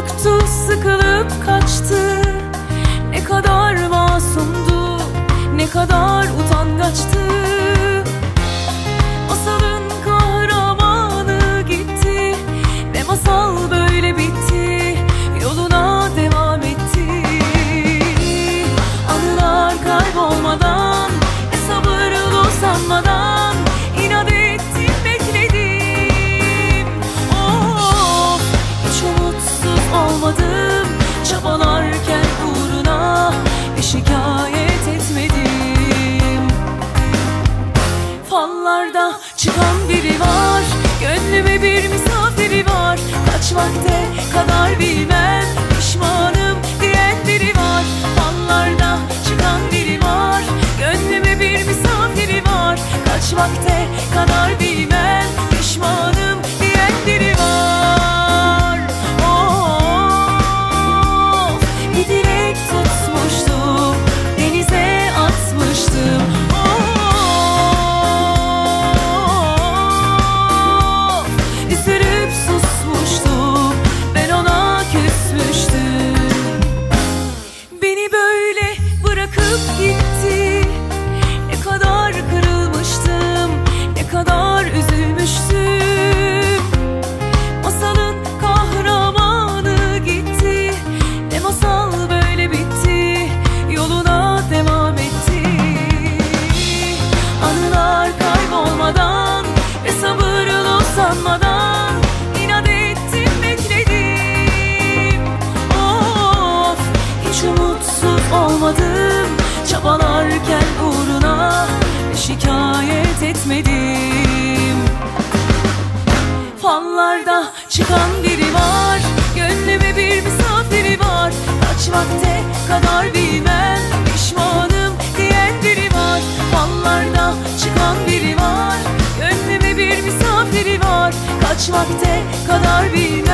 çocuktu, sıkılıp kaçtı. Ne kadar masumdu, ne kadar utangaçtı. Masalın kahramanı gitti ve masal böyle bitti, yoluna devam etti. Anılar kaybolmadan, sabırlı sanmadan inat ettim, bekledim. Of, hiç umutsuz olmadım, çabalarken uğruna ve şikayet etmedim. Fallarda çıkan biri var, gönlüme bir misafiri var. Kaç vakte kadar bilmem, pişmanım diyen biri var. Fallarda çıkan biri var, gönlüme bir misafiri var. Kaç vakte kadar bilmem, pişmanım diyen biri var. Of, bir dilek tutmuştum, denize atmıştım. Of, üzülüp susmuştum, ben ona küsmüştüm. Beni böyle bırakıp gitti, ne kadar kırılmıştım, ne kadar üzülmüştüm. Masalın kahramanı gitti ve masal böyle bitti, yoluna devam etti. Anılar kaybolmadan ve sabırlı sanmadan inat ettim, bekledim. Of, hiç umutsuz olmadım, çabalarken uğruna ve şikayet etmedim. Fallarda çıkan biri var, gönlüme bir misafiri var. Kaç vakte kadar bilmem, pişmanım diyen biri var. Fallarda çıkan biri var, gönlüme bir misafiri var. Kaç vakte kadar bilmem,